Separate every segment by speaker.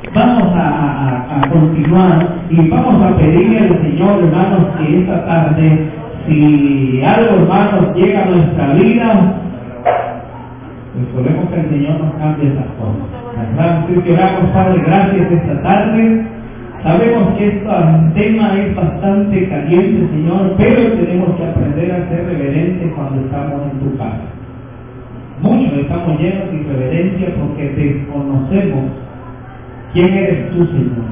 Speaker 1: Vamos a continuar y vamos a pedirle al Señor, hermanos, que esta tarde, si algo, hermanos, llega a nuestra vida, pues oremos que el Señor nos cambie esas cosas. Vamos a decir que oramos, Padre, gracias esta tarde. Sabemos que este tema es bastante caliente, Señor, pero tenemos que aprender a ser reverentes cuando estamos en tu casa. Muchos estamos llenos de irreverencia porque desconocemos quién eres tú, Señor.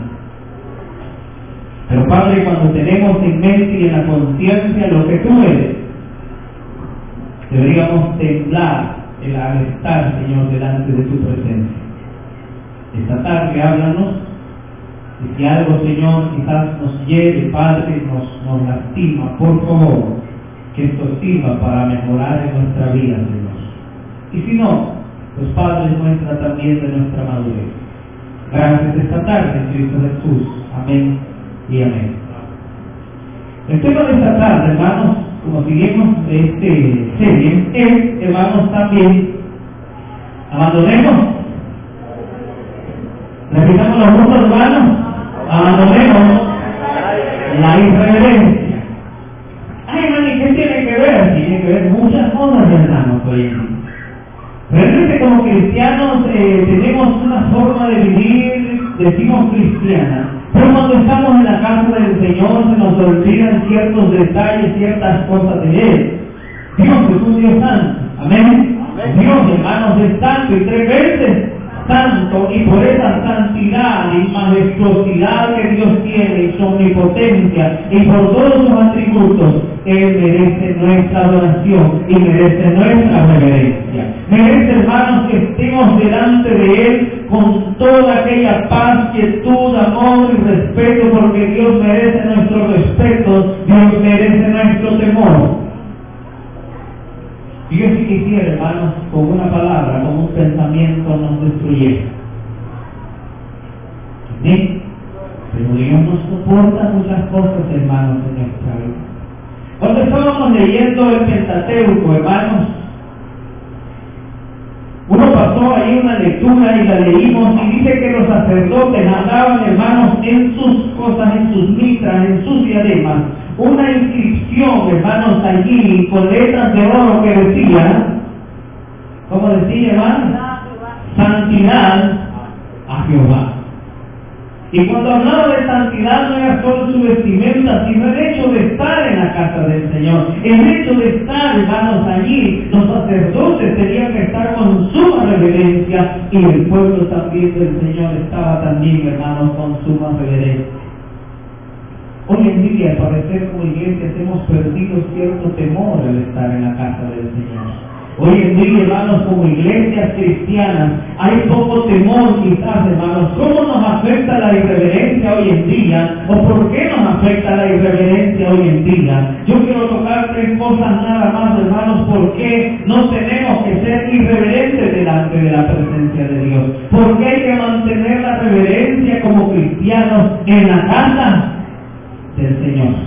Speaker 1: Pero Padre, cuando tenemos en mente y en la conciencia lo que tú eres, deberíamos temblar al estar, Señor, delante de tu presencia. Esta tarde háblanos, y si algo, Señor, quizás nos hiere, Padre, nos lastima, por favor, que esto sirva para mejorar en nuestra vida, Señor. Y si no, pues Padre, muestra también de nuestra madurez. Gracias esta tarde, Cristo Jesús. Amén y amén. El tema de esta tarde, hermanos, como seguimos de este serie, es, hermanos, también abandonemos. Repitamos los juntos, hermanos. Abandonemos la irreverencia. Ay, hermano, ¿y qué tiene que ver? Tiene que ver muchas cosas, hermanos, hoy en día. Realmente como cristianos tenemos una forma de vivir, decimos cristiana, pero cuando estamos en la casa del Señor se nos olvidan ciertos detalles, ciertas cosas de Él. Dios es un Dios santo, amén. Dios, hermanos, es santo y 3 veces santo, y por esa santidad y majestuosidad que Dios tiene y su omnipotencia y por todos sus atributos, Él merece nuestra adoración y merece nuestra reverencia. Merece, hermanos, que estemos delante de Él con toda aquella paz, quietud, amor y respeto, porque Dios merece nuestro respeto, Dios merece nuestro temor. Y yo sí quisiera, hermanos, con una palabra, con un pensamiento nos destruyera. ¿Sí? Pero Dios nos soporta muchas cosas, hermanos, en nuestra vida. Cuando estábamos leyendo el Pentateuco, hermanos, uno pasó ahí una lectura y la leímos y dice que los sacerdotes andaban, hermanos, en sus cosas, en sus mitras, en sus diademas, una inscripción, hermanos, allí con letras de oro que decía, ¿cómo decía, hermanos? Santidad a Jehová. Y cuando hablaba de santidad no era solo su vestimenta, sino el hecho de estar en la casa del Señor. El hecho de estar, hermanos, allí, los sacerdotes tenían que estar con suma reverencia y el pueblo también del Señor estaba también, hermanos, con suma reverencia. Hoy en día, al parecer, como iglesias hemos perdido cierto temor al estar en la casa del Señor. Hoy en día, hermanos, como iglesias cristianas, hay poco temor quizás, hermanos. ¿Cómo nos afecta la irreverencia hoy en día? ¿O por qué nos afecta la irreverencia hoy en día? Yo quiero tocar 3 cosas nada más, hermanos. ¿Por qué no tenemos que ser irreverentes delante de la presencia de Dios? ¿Por qué hay que mantener la reverencia como cristianos en la casa del Señor?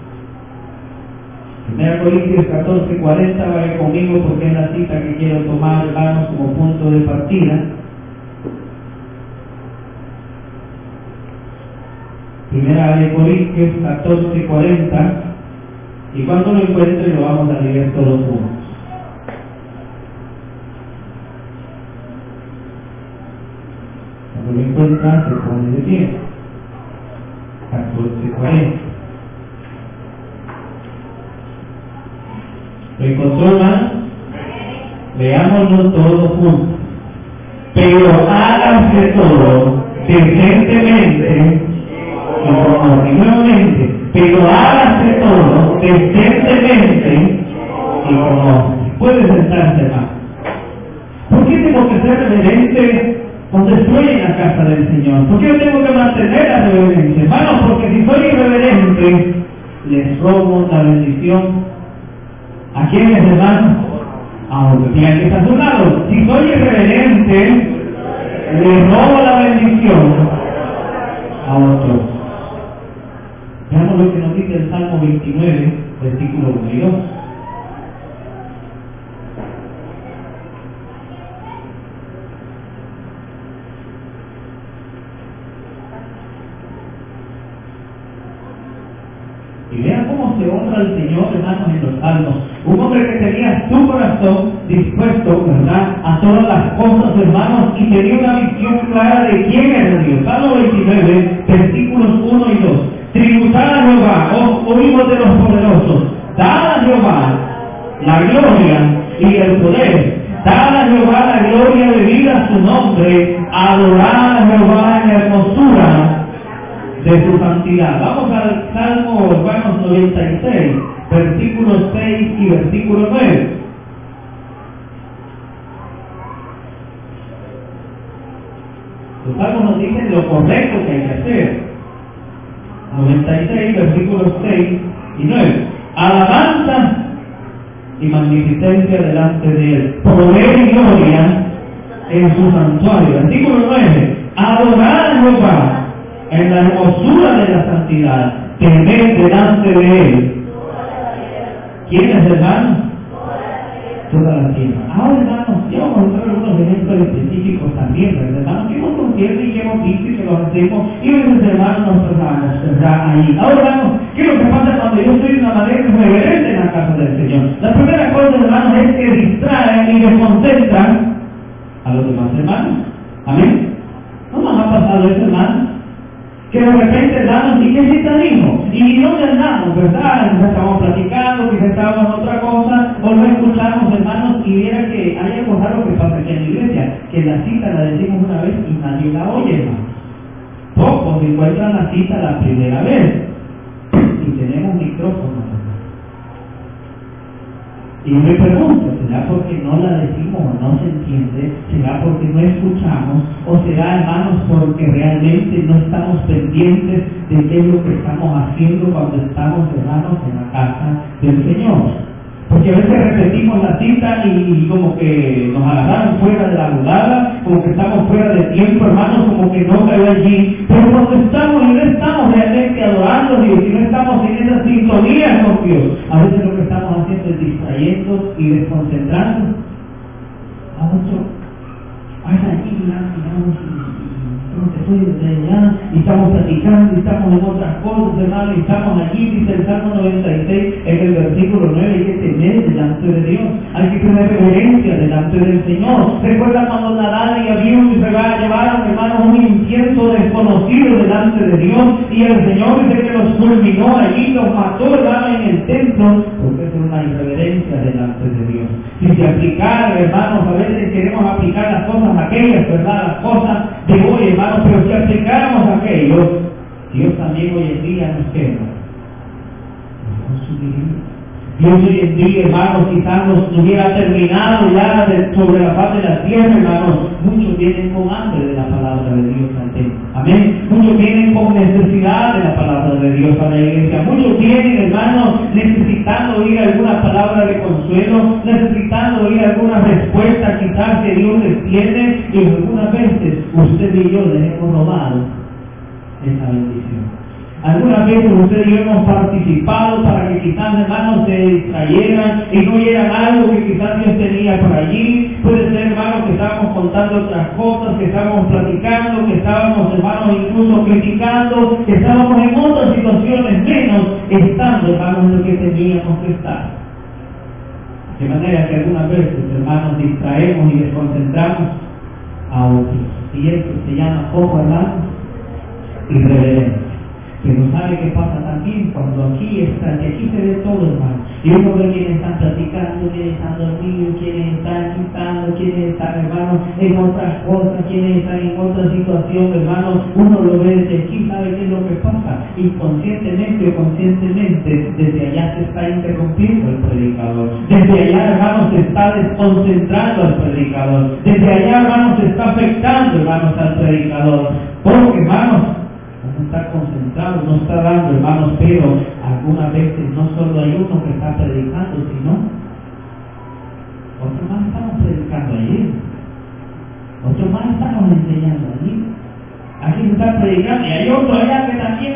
Speaker 1: 1 Corintios 14:40, vaya conmigo porque es la cita que quiero tomar, hermanos, como punto de partida. 1 Corintios 14:40, y cuando lo encuentre lo vamos a leer todos juntos. Cuando lo encuentra se pone de pie. 14:40. ¿Lo encontró, hermano? Leámoslo todos juntos. Pero háganse todo decentemente y con amor. Nuevamente, pero háganse todo decentemente y con amor. Puede sentarse, hermano. ¿Por qué tengo que ser reverente cuando estoy en la casa del Señor? ¿Por qué yo tengo que mantener la reverencia, hermano? Porque si soy irreverente, les robo la bendición. ¿A quiénes, hermanos? A otros. Y al que está a su lado, si soy irreverente, le robo la bendición a otros. Veamos lo que nos dice el Salmo 29, versículo 1 y 2. Y vean cómo se honra al Señor, hermanos, en los salmos. Un hombre que tenía su corazón dispuesto, ¿verdad?, a todas las cosas, hermanos, y tenía una visión clara de quién era Dios. Salmo 29, versículos 1 y 2. Tributad a Jehová, oh hijos de los poderosos, dad a Jehová la gloria y el poder. Dad a Jehová la gloria debida a su nombre. Adorad a Jehová en la hermosura de su santidad. Vamos al Salmo, hermanos, 96, versículos 6 y versículo 9. Los salmos nos dicen lo correcto que hay que hacer. 96, versículos 6 y 9. Alabanza y magnificencia delante de él, poder y gloria en su santuario. Versículo 9. Adorad a Jehová en la hermosura de la santidad, temed delante de él. ¿Quién es, hermano? Toda la tierra. Ahora, hermanos, ya vamos a mostrar algunos ejemplos específicos también, ¿verdad, hermanos? Que hemos conocido y que hemos visto y que los hacemos, y veces, hermanos, nos tratamos, ¿verdad? Ahí. Ahora, hermanos, ¿qué es lo que pasa cuando yo estoy de una manera irreverente en la casa del Señor? La primera cosa, hermanos, es que distraen y desconcentran a los demás hermanos. ¿Amén? ¿No nos ha pasado eso, hermanos? Que de repente, hermanos, ¿y qué cita dijo? ¿Y dónde andamos, verdad? Nos estamos platicando, quizás estábamos en otra cosa, o no escuchamos, hermanos, y viera que hay algo raro que pasa aquí en la iglesia, que la cita la decimos una vez y nadie la oye, hermanos. Pocos encuentran la cita la primera vez, y tenemos micrófonos. Y yo me pregunto, ¿será porque no la decimos o no se entiende? ¿Será porque no escuchamos? ¿O será, hermanos, porque realmente no estamos pendientes de qué es lo que estamos haciendo cuando estamos, hermanos, en la casa del Señor? Porque a veces repetimos la cita y como que nos agarraron fuera de la jugada, como que estamos fuera de tiempo, hermanos, como que no cayó allí. Pero cuando estamos y no estamos realmente adorando a Dios, y no estamos en esa sintonía con Dios, a veces lo que estamos haciendo es distrayendo y desconcentrando a otro. Allí, miramos, estoy desde allá, y estamos platicando, y estamos en otras cosas, hermano, y estamos allí, dice el Salmo 96, en el versículo 9, hay que temer delante de Dios, hay que tener reverencia delante del Señor. Recuerda cuando Nadab y Abiú llevaron, hermanos, un incienso desconocido delante de Dios, y el Señor dice que los fulminó allí, los mató, hermano, en el templo, porque es una irreverencia delante de Dios. Si se aplicara, hermanos, a veces queremos aplicar las cosas aquellas, ¿verdad? Las cosas de hoy, hermanos, pero si aplicáramos aquello, Dios también hoy en día nos queda. Dios hoy en día, hermanos, quizás nos hubiera terminado ya sobre la faz de la tierra, hermanos. Muchos vienen con hambre de la palabra de Dios ante. Amén. Muchos vienen con necesidad de la palabra de Dios a la iglesia. Muchos vienen, hermanos, necesitando oír alguna palabra de consuelo, necesitando oír alguna respuesta quizás que Dios les tiene, y algunas veces usted y yo les hemos robado esa bendición. Algunas veces usted y yo hemos participado para que quizás, hermanos, se distrayeran y no oyeran algo que quizás Dios tenía por allí. Puede ser, hermanos, que estábamos contando otras cosas, que estábamos platicando, que estábamos, hermanos, incluso criticando, que estábamos en otras situaciones, menos estando, hermanos, en lo que teníamos que estar. De manera que algunas veces, hermanos, distraemos y desconcentramos a otros. Y esto se llama, ojo, hermanos, irreverencia. Pero ¿sabe qué pasa también? Cuando aquí se ve todo, hermano. Y uno ve quiénes están platicando, quiénes están dormidos, quiénes están quitando, quiénes están, hermano, en otras cosas, quiénes están en otra situación, hermano. Uno lo ve desde aquí, ¿sabe qué es lo que pasa? Inconscientemente o conscientemente, desde allá se está interrumpiendo el predicador. Desde allá, hermano, se está desconcentrando al predicador. Desde allá, hermano, se está afectando, hermanos, al predicador. Porque, hermanos, no está concentrado, no está dando, hermanos, pero algunas veces no solo hay uno que está predicando, sino otros más estamos predicando allí, otros más estamos enseñando allí. Aquí se está predicando y hay otro allá que también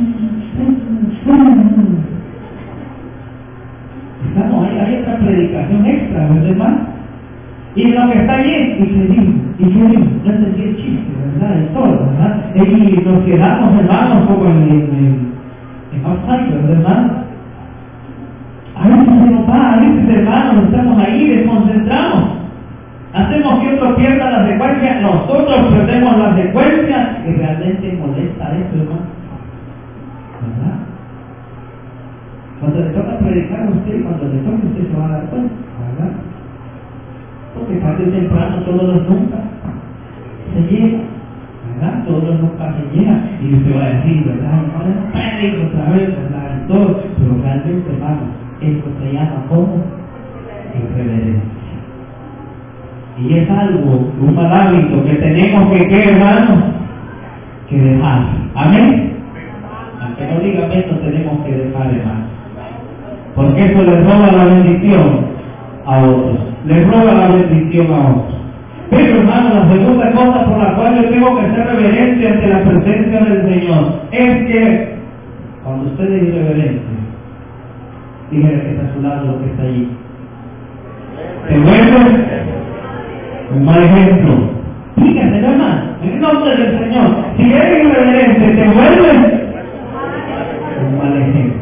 Speaker 1: estamos ahí, hay otra predicación extra, ¿verdad, hermano? Y lo que está allí, y seguimos, no entendí el chiste, ¿verdad? Y todo, ¿verdad? Y nos quedamos, hermanos, como en Es más fácil, ¿verdad, hermano? A veces se nos va, a veces, hermanos, estamos ahí, desconcentrados. Hacemos que otros pierdan la secuencia, nosotros perdemos la secuencia y realmente molesta eso, hermano. ¿Verdad? Cuando le toca predicar a usted, cuando le toca usted se va a dar cuenta, ¿verdad? Porque tarde o temprano todos los nunca se llegan, ¿verdad? Todos los nunca se llegan y usted va a decir, ¿verdad? Ahora predico otra vez, ¿verdad? Y todo, pero realmente, hermano, esto se llama como irreverencia. Y es algo, un mal hábito que tenemos que, ¿qué, hermano? Que dejar. ¿Amén? Aunque no diga amén, no tenemos que dejar, hermano. Porque eso le roba la bendición a otros. Le roba la bendición a otros. Pero, hermano, la segunda cosa por la cual yo tengo que hacer reverencia ante la presencia del Señor es que cuando usted es irreverente, dígale que está a su lado lo que está allí. ¿Te vuelves un mal ejemplo? Dígase, hermano, en el nombre del Señor. Si eres irreverente, te vuelves un mal ejemplo.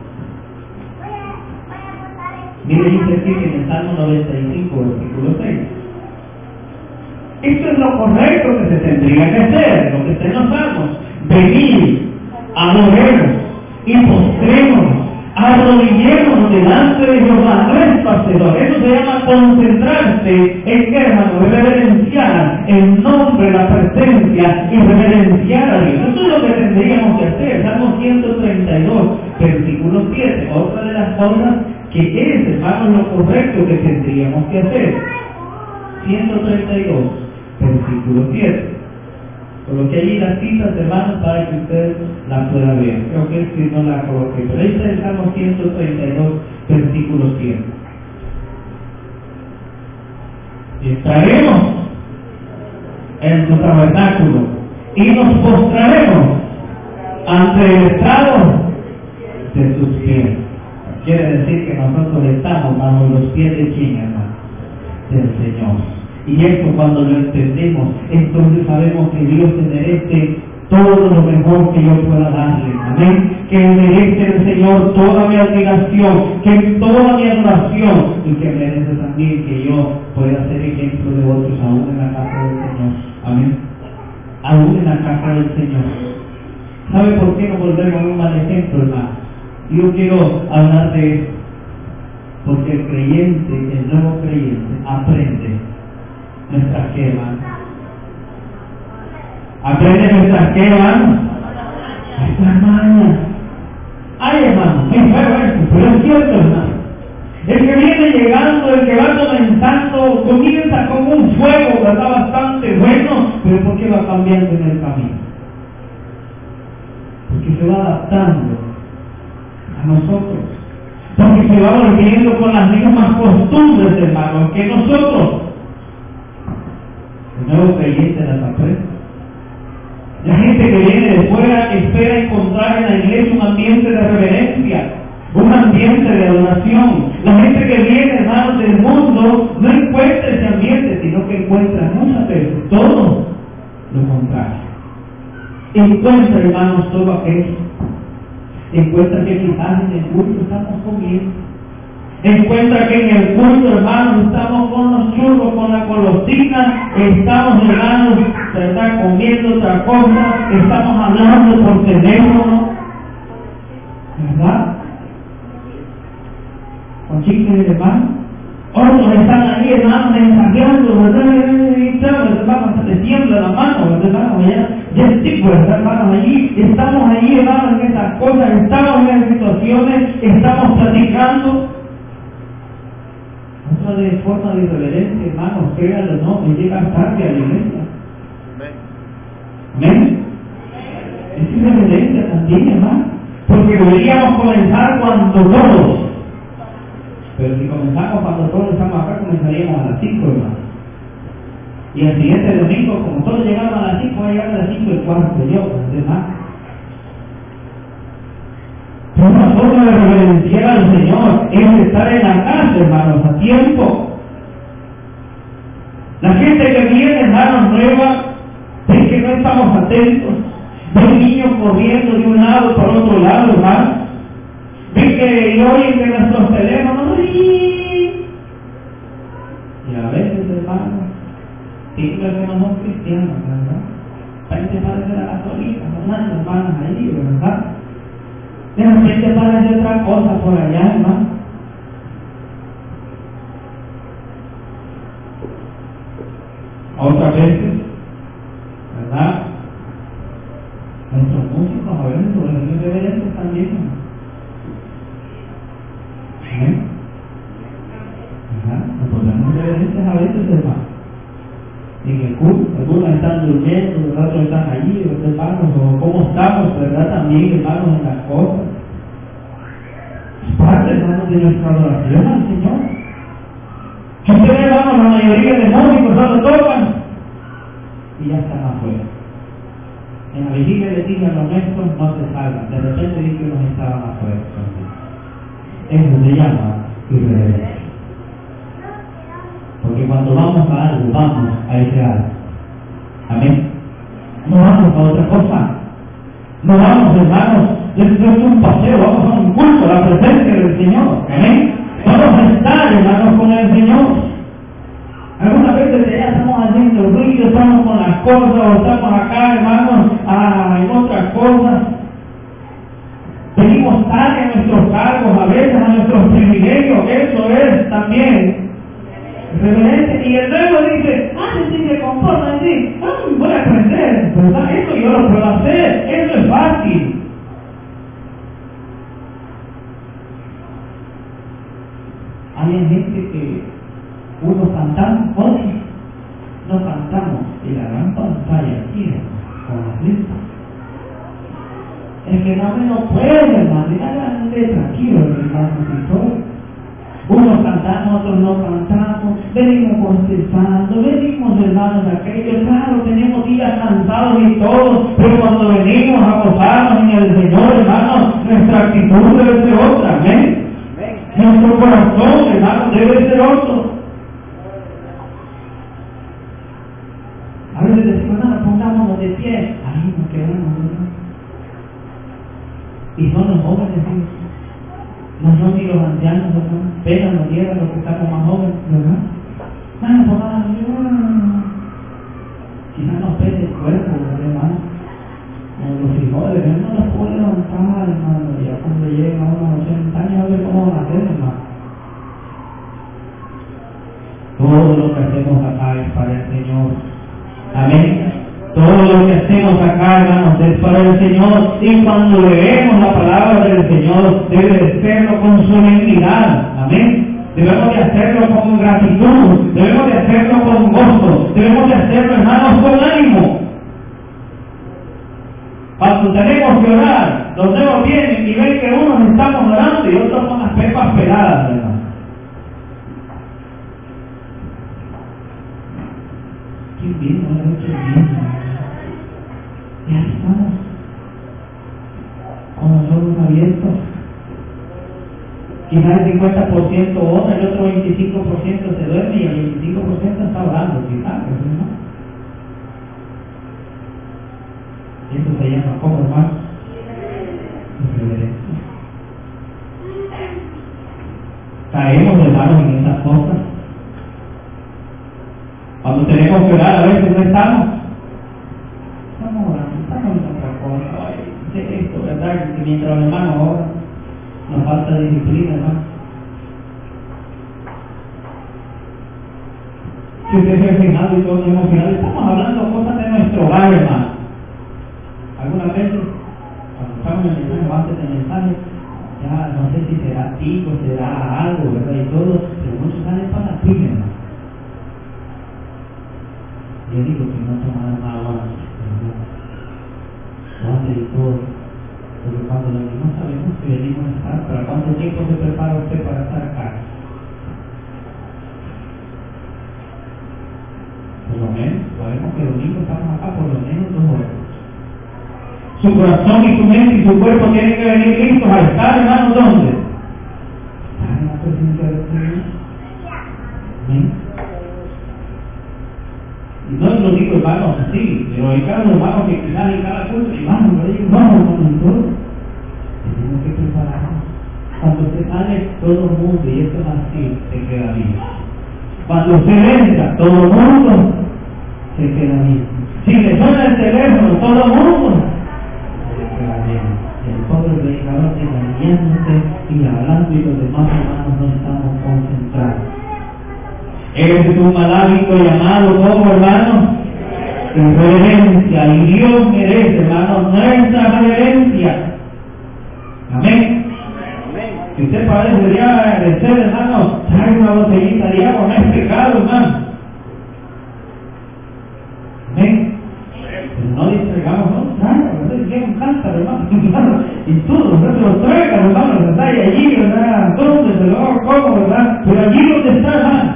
Speaker 1: Mire, dice aquí en el Salmo 95, versículo 6. Esto es lo correcto que se tendría que hacer, lo que estén los salmos. Venir, adoremos y postrémonos, arrodillémonos delante de Jehová, nuestro Hacedor. Eso se llama concentrarse en, hermano, reverenciar el nombre, la presencia y reverenciar a Dios. Eso es lo que tendríamos que hacer. Salmo 132, versículo 7. Otra de las cosas que es, hermano, lo correcto que tendríamos que hacer. 132, versículo 7. Coloqué allí las citas, hermanos, para que usted la pueda ver. Creo que si no la coloqué, pero ahí está el Salmo 132, versículo 7. Y estaremos en su tabernáculo y nos postraremos ante el estrado de sus pies. Quiere decir que nosotros estamos bajo los pies de quién, hermano, del Señor. Y esto cuando lo entendemos, entonces sabemos que Dios se merece todo lo mejor que yo pueda darle. Amén. Que merece el Señor toda mi admiración, que toda mi adoración, y que merece también que yo pueda ser ejemplo de otros aún en la casa del Señor. Amén. Aún en la casa del Señor. ¿Sabe por qué no volvemos un mal ejemplo, hermano? Yo quiero hablar de esto. Porque el creyente, el nuevo creyente, aprende nuestras qué, hermano. Aprende nuestras qué, hermano. Nuestras mañas. Ay, hermano, es feo esto, pero es cierto, hermano. El que viene llegando, el que va comenzando, comienza con un fuego, ¿verdad? Bastante bueno, pero ¿por qué va cambiando en el camino? Porque se va adaptando a nosotros. Porque se va volviendo con las mismas costumbres, hermano, que nosotros. El nuevo creyente las aprende. La gente que viene de fuera espera encontrar en la iglesia un ambiente de reverencia, un ambiente de adoración. La gente que viene, hermanos, del mundo no encuentra ese ambiente, sino que encuentra muchas veces todo lo contrario. Encuentra, hermanos, todo aquello. Encuentra que quizás en el culto estamos comiendo. Encuentra que en el culto, hermanos, estamos con los churros, con la golosina, estamos, hermanos, ¿verdad?, comiendo otra cosa, estamos hablando por teléfono, ¿verdad? Con chicles, hermanos. Otros están ahí, hermanos, mensajeando, ¿verdad? Hermanos, se tiembla la mano, ¿verdad? Ya estoy, hermanos, allí, estamos ahí, hermanos, en esas cosas, estamos en esas situaciones, estamos platicando. Otra de forma de irreverencia, hermanos, créanlo, no, me llega tarde a la iglesia. ¿Amén? Es irreverencia también, hermano, porque deberíamos comenzar cuando todos. Pero si comenzamos cuando todos estamos acá, comenzaríamos a las 5, hermano. Y el siguiente domingo, como todos llegaron a las 5, va a llegar a las 5 el cuarto, hermano. Pero una forma de reverenciar al Señor es estar en la casa, hermanos, a tiempo. La gente que viene, hermanos, nueva, ve que no estamos atentos. Ven niños corriendo de un lado por otro lado, hermano. Ven que y oyen que nuestros teléfonos, ¡ring! Y a veces, hermano, títulos que no son cristianos, ¿verdad? Gente parece la católica, ¿verdad? Hermanas ahí, ¿verdad? De repente parece otra cosa por allá, hermano. Otras veces, ¿verdad? Nuestros músicos a veces sobre los reverentes también. ¿Eh? ¿Verdad? Nos ponemos reverentes a veces, hermano. En el culto, algunos están durmiendo, otros están allí, hermanos, o cómo estamos, ¿verdad? También, hermanos, en las cosas. Es parte, hermanos, de nuestra adoración al Señor. Si ustedes, hermanos, la mayoría de músicos solo tocan y ya están afuera. En la vigilia le dije a los nuestros no se salgan, de repente vi que unos estaban afuera. Eso se llama irreverencia. Porque cuando vamos a algo, vamos a ese algo. Amén. No vamos a otra cosa. No vamos, hermanos, esto es un paseo, vamos a un culto, a la presencia del Señor. Amén. Vamos a estar, hermanos, con el Señor. Algunas veces ya estamos haciendo ruido, estamos con las cosas, o estamos acá, hermanos, en otras cosas. Venimos tarde a nuestros cargos, a veces a nuestros privilegios, eso es también reverente. Y el nuevo dice, si se comporta así, voy a aprender, ¿verdad? Eso yo lo puedo hacer, eso es fácil. Hay gente que unos cantamos, otros no cantamos en la gran pantalla aquí, con las letras. El que no me lo puede, hermano, mira la letra aquí, hermano, unos cantamos, otros no cantamos, venimos confesando, venimos, hermanos, aquellos, claro, tenemos días cansados y todo, pero cuando venimos a gozarnos en el Señor, hermanos, nuestra actitud debe ser otra, amén. Nuestro corazón, hermanos, debe ser otro. A veces decimos, no, pongámonos de pie, ahí nos quedamos, ¿verdad? Y son los jóvenes, no son ni los ancianos, ¿verdad? Pena nos llega a los que estamos más jóvenes, ¿verdad? Quizás nos pese el cuerpo, hermano. Los frijoles, no los puedo levantar, hermano. Ya cuando lleguen a unos 80 años, a ver cómo van a hacer, hermano. Todo lo que hacemos acá es para el Señor. Amén. Todo lo que hacemos acá, hermanos, es para el Señor. Y cuando leemos la palabra del Señor, debe de hacerlo con solemnidad. Amén. Debemos de hacerlo con gratitud. Debemos de hacerlo con gozo. Debemos de hacerlo, hermanos, con ánimo. Cuando tenemos que orar, los nuevos vienen y ven que unos estamos orando y otros con las pepas peladas, hermano. Qué bien, no lo he hecho bien. Y ahí estamos, con los ojos abiertos. Quizás el 50% ora, el otro 25% se duerme y el 25% está orando, quizás, ¿no? Eso se llama, ¿cómo, hermano? Reverencia. Caemos, hermanos, en esas cosas. Cuando tenemos que orar, a veces no estamos. Estamos orando, estamos en otra cosa. Ay, esto, ¿verdad? Que mientras los hermanos oran, nos falta disciplina, hermano. Si usted se ha fijado y todos hemos fijado, estamos hablando cosas de nuestro hogar, hermano. Algunas veces, cuando estamos en el mensaje, antes del mensaje, ya no sé si será pico, será algo, ¿verdad? Y todo, pero muchos salen para la piña, hermano. Yo digo que no tomaron agua, antes y todo, porque cuando no sabemos si venimos a estar, ¿para cuánto tiempo se prepara usted para estar acá? Por lo menos, sabemos que el domingo estamos acá por lo menos 2 horas. Su corazón y su mente y su cuerpo tienen que venir listos a estar, hermanos, ¿dónde? Estar en la presencia del Señor. ¿Amén? Y no lo digo, hermanos, así, pero hay cada hermano que quizás en cada culto, hermano, todo el mundo, y esto es así, se queda bien. Cuando usted entra, todo el mundo se queda bien. Si le suena el teléfono, todo el mundo se queda bien. Y el pobre predicador engañándose y hablando, y los demás hermanos no estamos concentrados. Ese es un mal hábito llamado, ¿cómo, hermanos? Reverencia. Y Dios merece, hermanos, nuestra reverencia. Amén. Si usted para eso debería agradecer, hermano, trae una botellita de agua, no es pecado, hermano. Amén. Pero no distraigamos, no, traiga, ¿verdad? Un cántaro, hermano, y todo, no se lo traigan, hermano, está allí, ¿verdad? ¿Dónde se lo como, verdad? Pero allí donde está, hermano.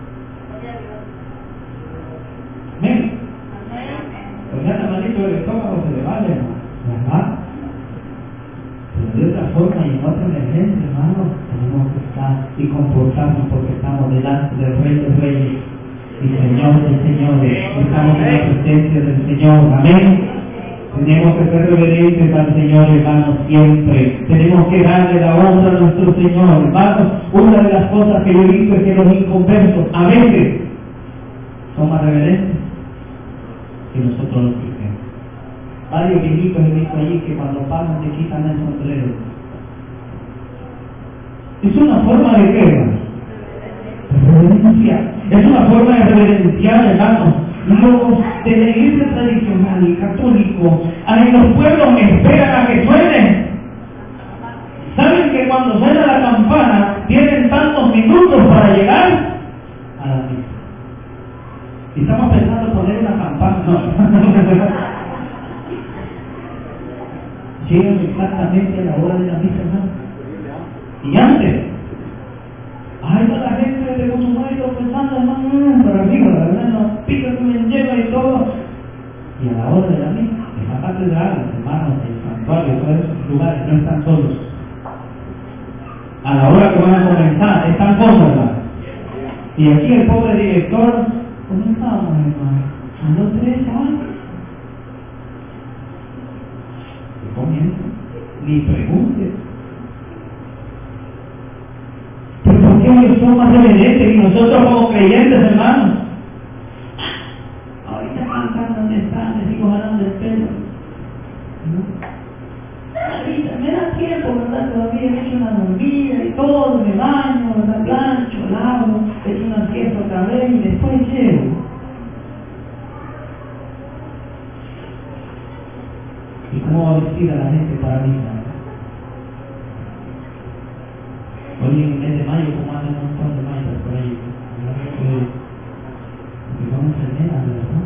Speaker 1: Amén. Pues ya malito el estómago se le vale, ¿verdad? Pero de otra forma y en otra emergencia, hermano, tenemos que estar y comportarnos porque estamos delante del Rey de Reyes y Señor de Señores. Estamos en la presencia del Señor. Amén. Tenemos que ser reverentes al Señor, hermanos, siempre. Tenemos que darle la honra a nuestro Señor, hermanos. Una de las cosas que yo he visto es que los inconversos a veces son más reverentes que nosotros los cristianos. Varios viejitos he visto allí que cuando pasan se quitan el sombrero. Es una forma de guerra. Reverencia. Es una forma de reverenciar, hermanos. Los de la iglesia tradicional y católico, en los pueblos esperan a que suene. Saben que cuando suena la campana tienen tantos minutos para llegar a la misa. Y estamos pensando poner una campana, no. Llegan exactamente a la hora de la misa, hermano. Y antes, ay, no, la gente de Guatemala pensando, hermano, para arriba, ¿verdad? No, pica que me lleva y todo. Y a la hora de la misa, en la catedral, los hermanos, el santuario, todos esos lugares no están solos. A la hora que van a comenzar, están solos, ¿verdad? Y aquí el pobre director, ¿cómo estamos, hermano? ¿A los 3 años? Comienza, ni pregunte. Pero ¿por qué ellos son más reverentes y nosotros como creyentes, hermanos? Ahorita cantan donde están, les digo jalando el pelo. ¿No? Ahorita me da tiempo, ¿verdad? Todavía he hecho una dormida y todo, me baño, ¿verdad? Plancho, lavo, he hecho una fiesta otra vez y después llego. ¿Y cómo va a vestir a la gente para misa? Hoy en el mes de mayo, como hace un montón de mayas por ahí, porque son enfermeras, ¿verdad?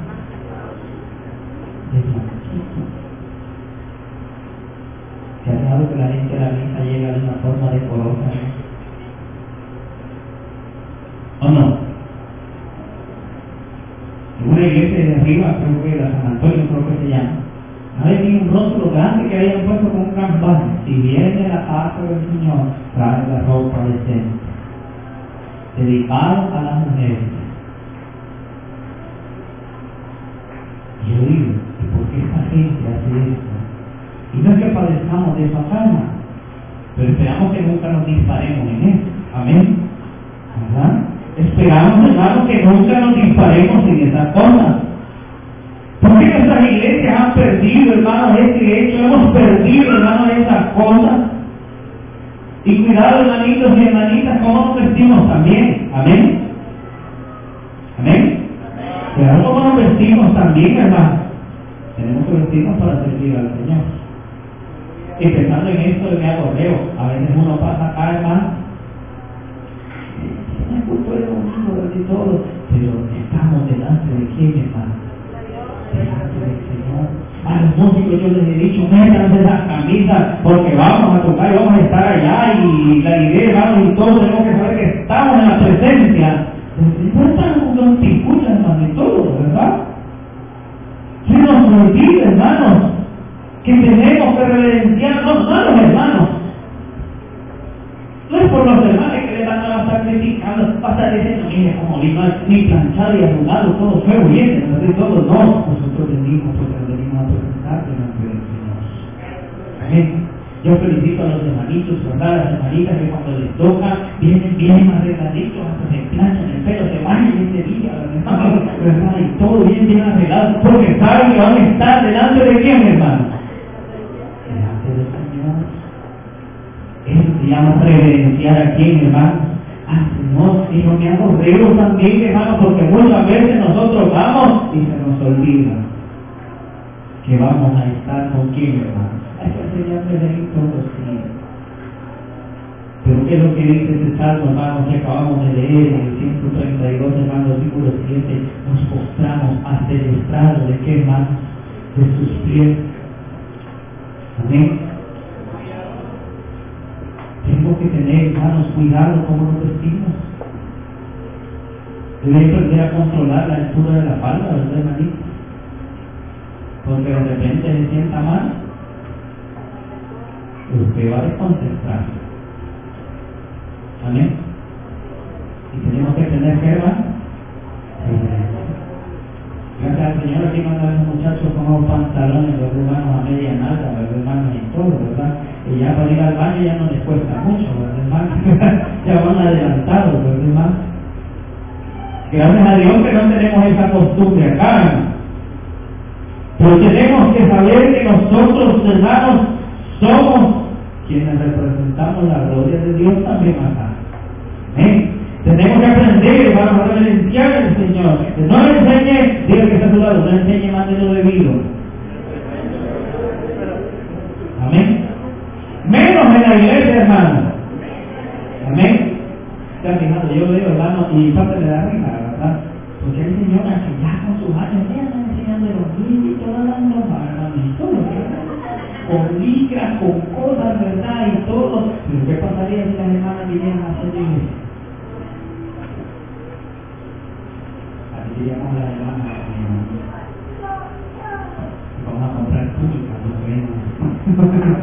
Speaker 1: De blanquito. Se ha dejado que la gente a la misa llegue de una forma decorosa, ¿no? ¿O no? En una iglesia de arriba, creo que la San Antonio, creo que se llama, hay un rótulo grande que habían puesto con un gran banner. Si viene la casa del Señor, trae la ropa decente, dedicado a las mujeres. Y yo digo, ¿y por qué esta gente hace esto? Y no es que padezcamos de esa forma, pero esperamos que nunca nos disparemos en eso. Amén. ¿Verdad? Esperamos, hermanos, que nunca nos disparemos en esas cosas. ¿Por qué nuestras iglesias han perdido, hermanos, este hecho? Hemos perdido, hermanos, esas cosas. Y cuidado, hermanitos y hermanitas, cómo nos vestimos también. Amén. Amén. Cuidado cómo nos vestimos también, hermanos. Tenemos que vestirnos para servir al Señor. Y pensando en esto, me agorreo. A veces uno pasa acá, hermano. Me culpo de domingo y todo. Pero estamos delante de quién, hermano. Delante del Señor. A los músicos yo les he dicho, métanse esas camisas porque vamos a tocar y vamos a estar allá y la idea, hermano, y todos tenemos que saber que estamos en la presencia. No están con los picuchas, hermano, y todo, ¿verdad? Se nos olvida, hermanos, que tenemos que reverenciarnos a los hermanos. No es por los hermanos que le van a estar criticando, va a estar diciendo, mire, como ni planchado y arrugado, todo feo, bien, ¿verdad? Todo no. Nosotros venimos porque venimos a presentar delante del Señor. Amén. Yo felicito a los hermanitos, ¿verdad? Las hermanitas que cuando les toca vienen arregladitos, hasta se planchan el pelo, se bañan ese día, ¿verdad? Y todo bien arreglado, porque saben que van a estar delante de quién, hermano. Delante del Señor. Eso se llama reverenciar a quién, hermano. Al Señor. Y no me hago arreglo también, hermano, porque muchas veces nosotros vamos y se nos olvida que vamos a estar con quién, hermano. Hay que enseñarme de ahí todos los días. Pero ¿qué es lo que dice ese salmo, hermano, que acabamos de leer en el 132, hermano, versículo 7? Nos postramos ante el estrado de qué, hermano, de sus pies. Amén. Tengo que tener, hermanos, cuidado como nos vestimos. Debe aprender a controlar la altura de la falda, ¿verdad, hermanito? Porque de repente se sienta mal, usted va a desconcentrarse. Amén. Y tenemos que tener que, hermano, gracias al Señor. Aquí mandan los muchachos con unos pantalones, los hermanos, a media nalga, los hermanos, y todo, ¿verdad? Y ya para ir al baño ya no les cuesta mucho, ¿verdad, hermano? Ya van adelantados, ¿verdad, hermano? Gracias a Dios que no tenemos esa costumbre acá, hermano. Pero tenemos que saber que nosotros, hermanos, somos quienes representamos la gloria de Dios también acá. ¿Eh? Tenemos que aprender, hermanos, a reverenciar al Señor. Que no le enseñe, diga que está a tu lado, no le enseñe más de lo debido. Amén. Menos en la iglesia, hermano. Amén. Está fijando, yo veo, hermano, y parte de la risa, ¿verdad? Porque hay señoras que ya con sus años ya están enseñando los niños y todas las normas, hermano, y todo, ¿verdad? Con licras, con cosas, ¿verdad? Y todo. Pero ¿qué pasaría si las hermanas vinieran a hacer iglesia? Así diríamos a las hermanas, vamos a comprar túnicas, no sé.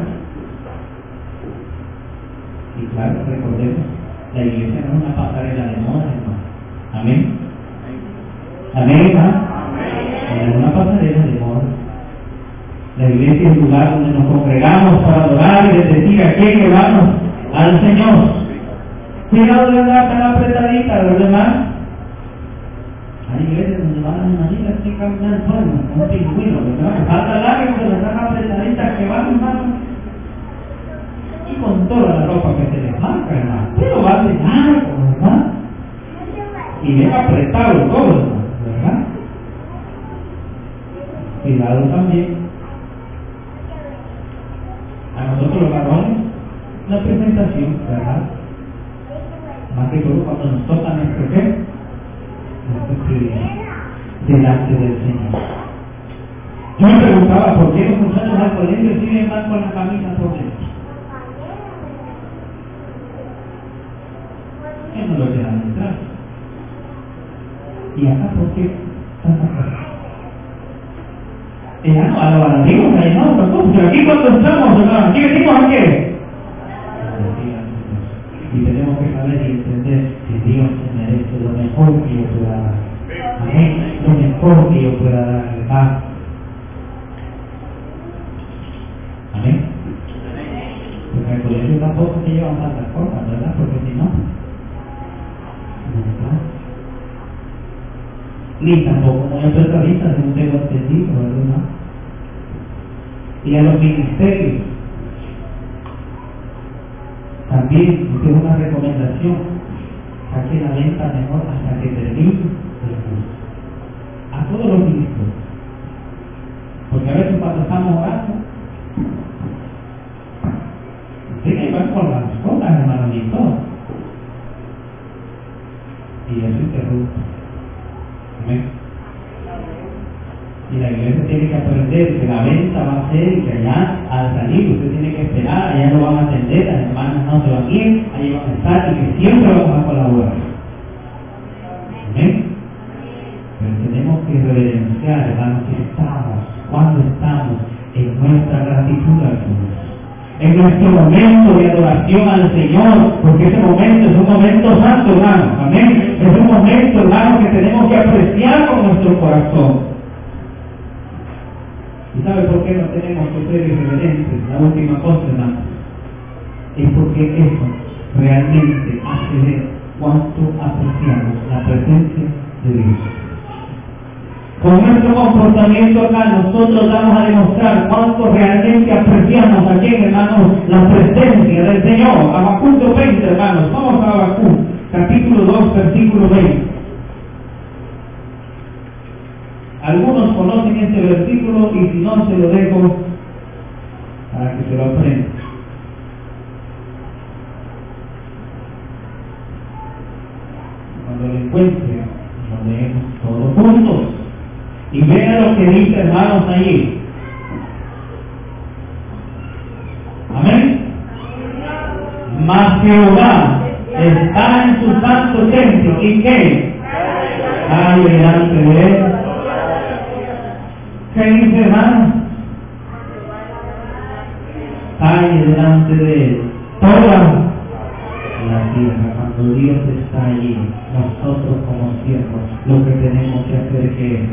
Speaker 1: Y claro, recordemos, la iglesia no es una pasarela de moda, hermano. Amén. Amén, hermano. No es una pasarela de moda. La iglesia es el lugar donde nos congregamos para adorar y decir a quién, hermanos, al Señor. Cuidado de andar tan apretadita, ¿verdad, hermano? Hay iglesias donde van las hermanitas que caminan solas, un pingüino, ¿verdad? Falta lágrimas, pero están apretaditas que van, hermano. Y con toda la ropa que se les marca, hermano. Pero va de largo, ¿verdad? Y bien apretado todo, ¿verdad? Cuidado también. A nosotros los varones, la presentación, ¿verdad? Más que todo cuando nos toca nuestro qué, nuestro privilegio delante del Señor. Yo me preguntaba por qué los muchachos al colegio siguen más con la camisa por dentro. ¿Qué no lo dejan entrar? ¿Y acá por qué tanta cosa? Ya no, a los antiguos, ahí no, pero aquí cuando estamos, hermano, aquí venimos a qué. Y tenemos que saber y entender que Dios se merece lo mejor que yo pueda dar. Amén. Lo mejor que yo pueda dar, ¿verdad? Amén. Porque al colegio tampoco se llevan tantas cosas, ¿verdad? Porque si no, ¿verdad? Ni tampoco muy especialista, según tengo entendido, ¿verdad? Y a los ministerios también, esta es una recomendación, saque la venta mejor hasta que termine el curso. A todos los ministros. Porque a veces cuando estamos orando, tiene que ver con las cosas, hermano, y todo. Y eso interrumpe. Amén. Y la iglesia tiene que aprender que la venta va a ser y que allá al salir usted tiene que esperar, allá lo van a atender, las hermanas no se van a ir, allí van a estar y que siempre vamos a colaborar. Amén. Pero tenemos que reverenciar, hermanos, que estamos, cuando estamos en nuestra gratitud al Señor. En nuestro momento de adoración al Señor, porque ese momento es un momento santo, hermano. Amén. Es un momento, hermano, que tenemos que apreciar con nuestro corazón. Y ¿Sabe por qué no tenemos que ser irreverentes? La última cosa, hermano, es porque eso realmente hace ver cuánto apreciamos la presencia de Dios. Con nuestro comportamiento acá nosotros vamos a demostrar cuánto realmente apreciamos aquí, hermanos, la presencia del Señor. Habacuc 20, hermanos. Vamos a Habacuc, capítulo 2, versículo 20. Algunos conocen este versículo y si no se lo dejo para que se lo aprendan. Cuando lo encuentre, lo leemos todos juntos. Y vean lo que dice, hermanos, allí. Amén. Mas Jehová está en su santo templo. ¿Y qué? Hay delante de él. ¿Qué dice, hermanos? Hay delante de él toda la tierra. Cuando Dios está allí, nosotros como siervos, lo que tenemos que hacer es que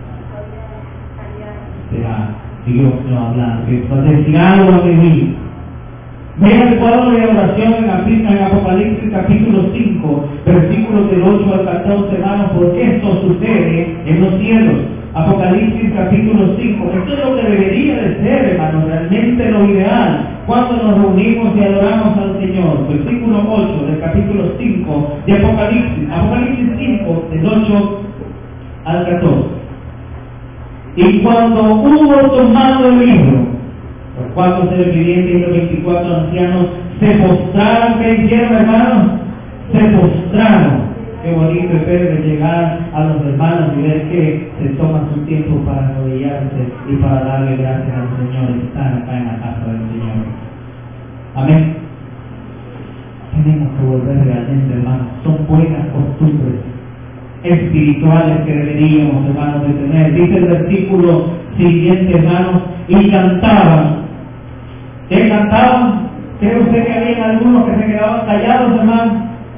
Speaker 1: será Dios no hablando, que va a decir algo a mí. Vean el cuadro de oración en Apocalipsis capítulo 5, versículos del 8 al 14, hermanos, porque esto sucede en los cielos. Apocalipsis capítulo 5, esto es lo que debería de ser, hermanos, realmente lo ideal, cuando nos reunimos y adoramos al Señor. Versículo 8 del capítulo 5 de Apocalipsis 5, del 8 al 14. Y cuando hubo tomado el libro, los 4 seres vivientes y los 24 ancianos se postraron. ¿Qué hicieron, hermanos? Se postraron. Qué bonito es ver llegar a los hermanos y ver que se toma su tiempo para arrodillarse y para darle gracias al Señor y estar acá en la casa del Señor. Amén. Tenemos que volver realmente, hermanos. Son buenas costumbres espirituales que deberíamos, hermanos, de tener. Dice el versículo siguiente, hermanos, y cantaban. ¿Qué cantaban? ¿Cree usted que había algunos que se quedaban callados, hermanos?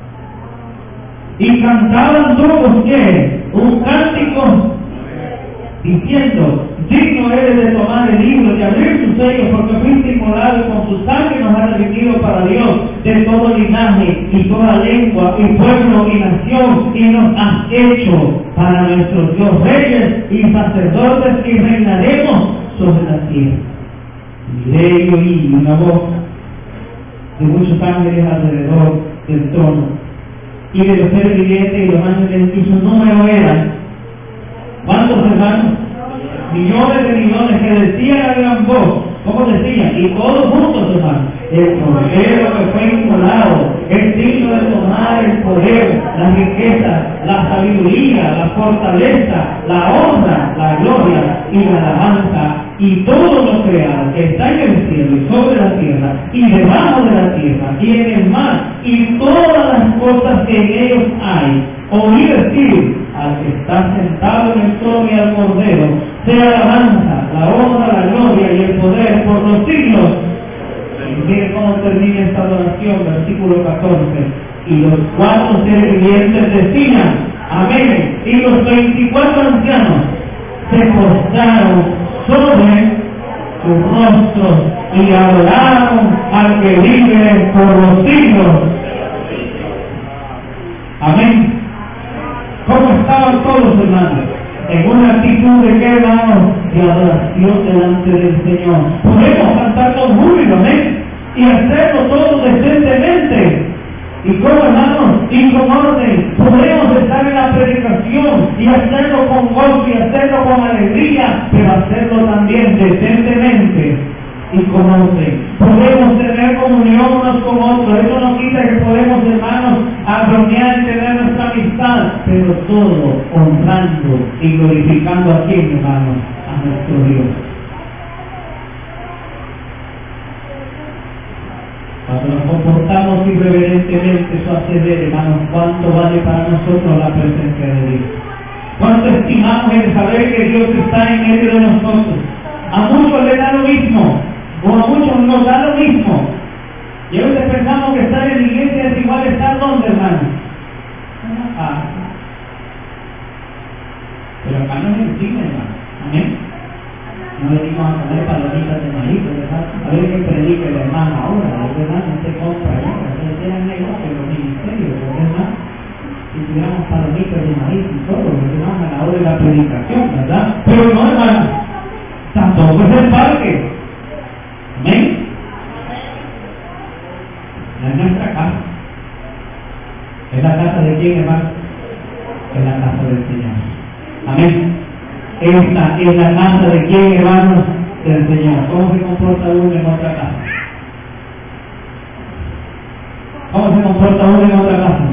Speaker 1: Y cantaban todos, ¿qué? Un cántico diciendo: digno eres de tomar el libro, de abrir sus sellos, porque fuiste inmolado y con su sangre nos has redimido para Dios de todo linaje y toda lengua y pueblo y nación, y nos has hecho para nuestro Dios reyes y sacerdotes, y reinaremos sobre la tierra. Miré y oí una voz de muchos ángeles alrededor del trono, y de los seres vivientes y los ángeles, y su número era, ¿cuántos, hermanos? Millones de millones, que decían a gran voz. ¿Cómo decían? Y todos juntos, hermanos: el cordero que fue inmolado es digno de tomar el poder, la riqueza, la sabiduría, la fortaleza, la honra, la gloria y la alabanza, y todo lo creado que está en el cielo y sobre la tierra y debajo de la tierra y en el mar y todas las cosas que en ellos hay. Oí decir al que está sentado en el trono y al cordero: sea la alabanza, la honra, la gloria y el poder por los siglos. Y miren cómo termina esta adoración, versículo 14. Y los 4 seres vivientes decían: amén. Y los 24 ancianos se postraron sobre sus rostros y adoraron al que vive por los siglos. Amén. ¿Cómo estaban todos, hermanos? En una actitud de qué, hermanos, de adoración delante del Señor. Podemos cantar con júbilo, amén, y hacerlo todo decentemente. Y como, hermanos, y con orden. Podemos estar en la predicación y hacerlo con gozo y hacerlo con alegría, pero hacerlo también decentemente y con orden. Podemos tener comunión unos con otros. Eso no quita que podemos, hermanos, bromear y tener nuestra amistad, pero todo honrando y glorificando a quién, hermanos, a nuestro Dios. Cuando nos comportamos irreverentemente, eso hace ver, hermanos, cuánto vale para nosotros la presencia de Dios. Cuánto estimamos el saber que Dios está en medio de nosotros. A muchos les da lo mismo, o a muchos nos da lo mismo. Y a veces pensamos que estar en la iglesia es igual estar donde, hermanos. Pero acá no es el cine, hermano. Amén. No venimos predica el hermano ahora, ¿verdad? No se compra ahí, se tienen negocio en los ministerios, ¿verdad? Si tuviéramos palomitas de maíz y todo, ¿verdad? A la hora de la predicación, ¿verdad? Pero no, hermano, tampoco es el parque. Amén. Es nuestra casa. ¿Es la casa de quién, hermano? Es la casa del Señor. Amén. Esta es la casa de quién, hermanos, del Señor. ¿Cómo se comporta uno en otra casa? ¿Cómo se comporta uno en otra casa?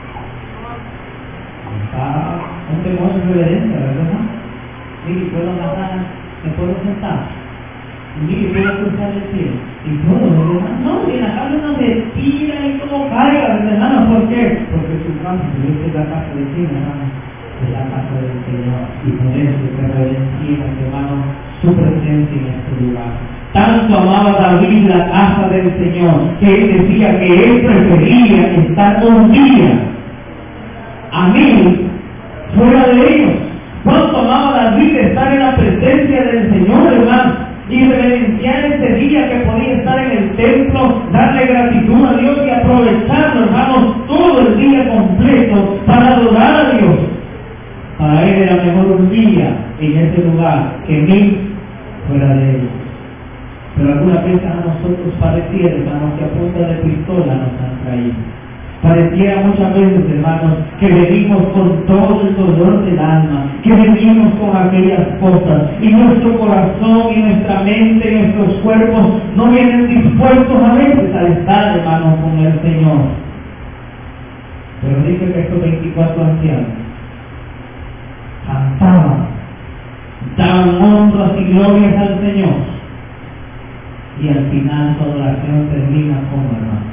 Speaker 1: Está un temor de reverencia, ¿verdad? Mire, puedo matar, me puedo sentar. Mire, puedo cruzar el cielo. Y todo, ¿verdad? No, en la casa no se tira y todo caiga, ¿verdad? ¿Por qué? Porque su casa, es la casa de quién, hermano. De la casa del Señor, y por eso que reverenciamos, hermano, su presencia en este lugar. Tanto amaba David la casa del Señor, que él decía que él prefería estar un día a mí fuera de ellos. Cuánto amaba David estar en la presencia del Señor, hermano, y reverenciar ese día que podía estar en el templo, darle gratitud a Dios y aprovecharlo, hermanos, todo el día completo para adorar a Dios. Para él era mejor un día en ese lugar que 1000 fuera de ellos. Pero algunas veces a nosotros pareciera, hermanos, que a punta de pistola nos han traído. Pareciera muchas veces, hermanos, que venimos con todo el dolor del alma, que venimos con aquellas cosas, y nuestro corazón y nuestra mente y nuestros cuerpos no vienen dispuestos a veces a estar, hermanos, con el Señor. Pero dice que estos 24 ancianos cantaban, daban honras y glorias al Señor, y al final su adoración termina como, hermano,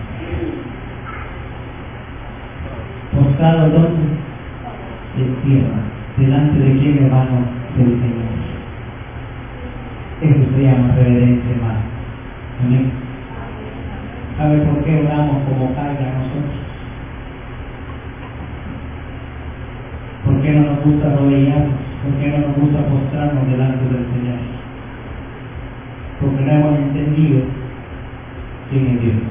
Speaker 1: postrado donde en tierra, delante de quién, hermano, del Señor. Eso se llama reverencia, hermano. Amén. ¿Sabe por qué oramos como caiga a nosotros? ¿Por qué no nos gusta arrodillarnos? ¿Por qué no nos gusta postrarnos delante del Señor? Porque no hemos entendido quién es Dios.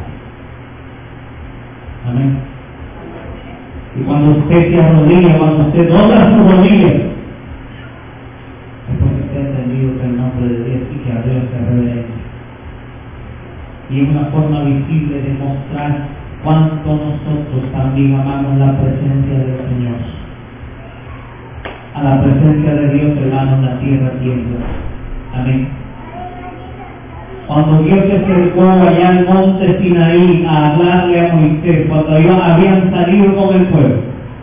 Speaker 1: Amén. Y cuando usted se arrodilla, cuando usted dobla sus rodillas, es porque usted ha entendido que el nombre de Dios y que a Dios se reverencia. Y es una forma visible de mostrar cuánto nosotros también amamos la presencia del Señor. A la presencia de Dios, hermanos, la tierra tiembla. Amén. Cuando Dios se acercó allá al monte Sinaí a hablarle a Moisés, cuando ellos habían salido con el pueblo,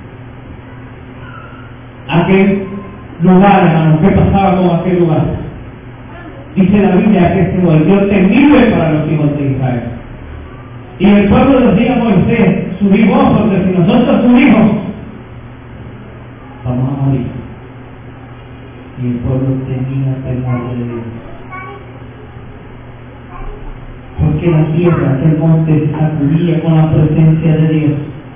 Speaker 1: aquel lugar, hermanos, ¿qué pasaba con aquel lugar? Dice la Biblia que se volvió temible para los hijos de Israel. Y el pueblo decía a Moisés, subimos, porque si nosotros subimos, vamos a morir. Y el pueblo tenía temor de Dios. Porque la tierra, aquel monte, se sacudía con la presencia de Dios.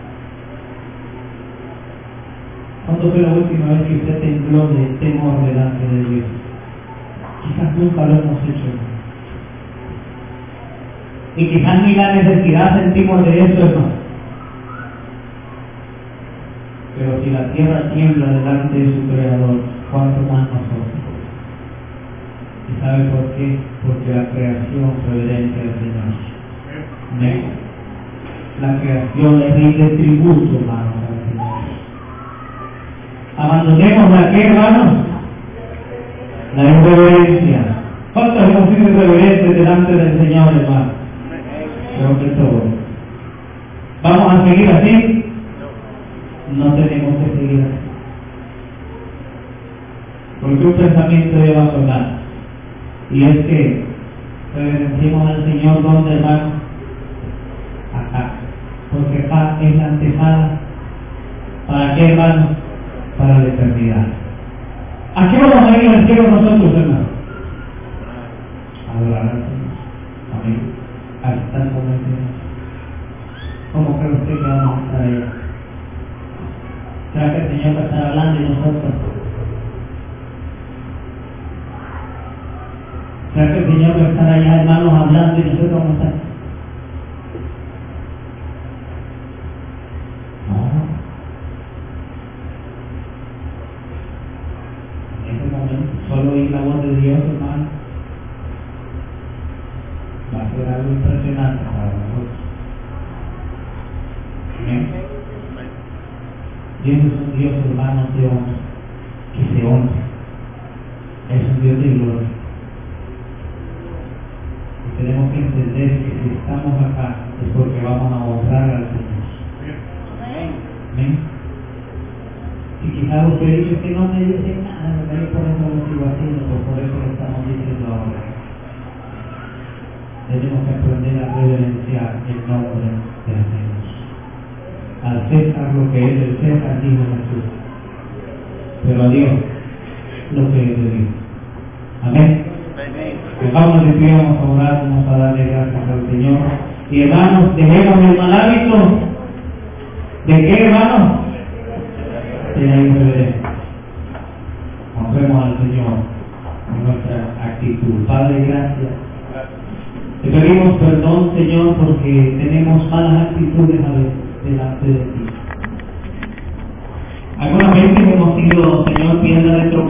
Speaker 1: ¿Cuándo fue la última vez que usted tembló de temor delante de Dios? Quizás nunca lo hemos hecho. Y quizás ni la necesidad sentimos de eso, hermano. Pero si la tierra tiembla delante de su Creador, ¿cuánto más nosotros? ¿Y sabe por qué? Porque la creación reverencia al Señor. Amén. La creación le rinde tributo, hermanos, al Señor. Abandonemos la que, hermanos, la irreverencia. ¿Cuántos hemos sido irreverentes delante del Señor, hermano? Creo que todo. ¿Vamos a seguir así? No tenemos que seguir así. Porque un pensamiento debe abandonar. Y es que reverenciemos al Señor donde, hermano, acá. Porque acá es la antesala. ¿Para qué, hermano? Para la eternidad. ¿A qué vamos a ir al cielo nosotros, hermano? A adorar al Señor. Amén. A estar con el Señor. ¿Cómo cree usted que vamos a estar allá? ¿Será que el Señor va a estar hablando de nosotros? ¿Será que el Señor va a estar allá, hermanos, hablando orando y nosotros vamos a estar. No. En ese momento, solo oír la voz de Dios, hermano, va a ser algo impresionante para nosotros. ¿Amén? Dios es un Dios, hermanos, de honra, que se honra. Es un Dios de gloria. Y tenemos que entender que si estamos acá es porque vamos a honrar al Señor. Amén. Y quizás usted dice que no me dice nada, ¿verdad? Por eso lo sigo haciendo, por eso lo estamos diciendo ahora. Tenemos que aprender a reverenciar el nombre del Señor. Al César lo que es del César, dijo Jesús, pero a Dios lo que es de Dios. Amén. Pues vamos de pie, vamos a orar, vamos a darle gracias al Señor. Y hermanos, dejemos el mal hábito. ¿De qué, hermanos? De la irreverencia. Honremos al Señor con nuestra actitud. Padre, gracias. Te pedimos perdón, Señor, porque tenemos malas actitudes a veces delante de ti. Algunas veces hemos sido, Señor, piedra de tropiezo.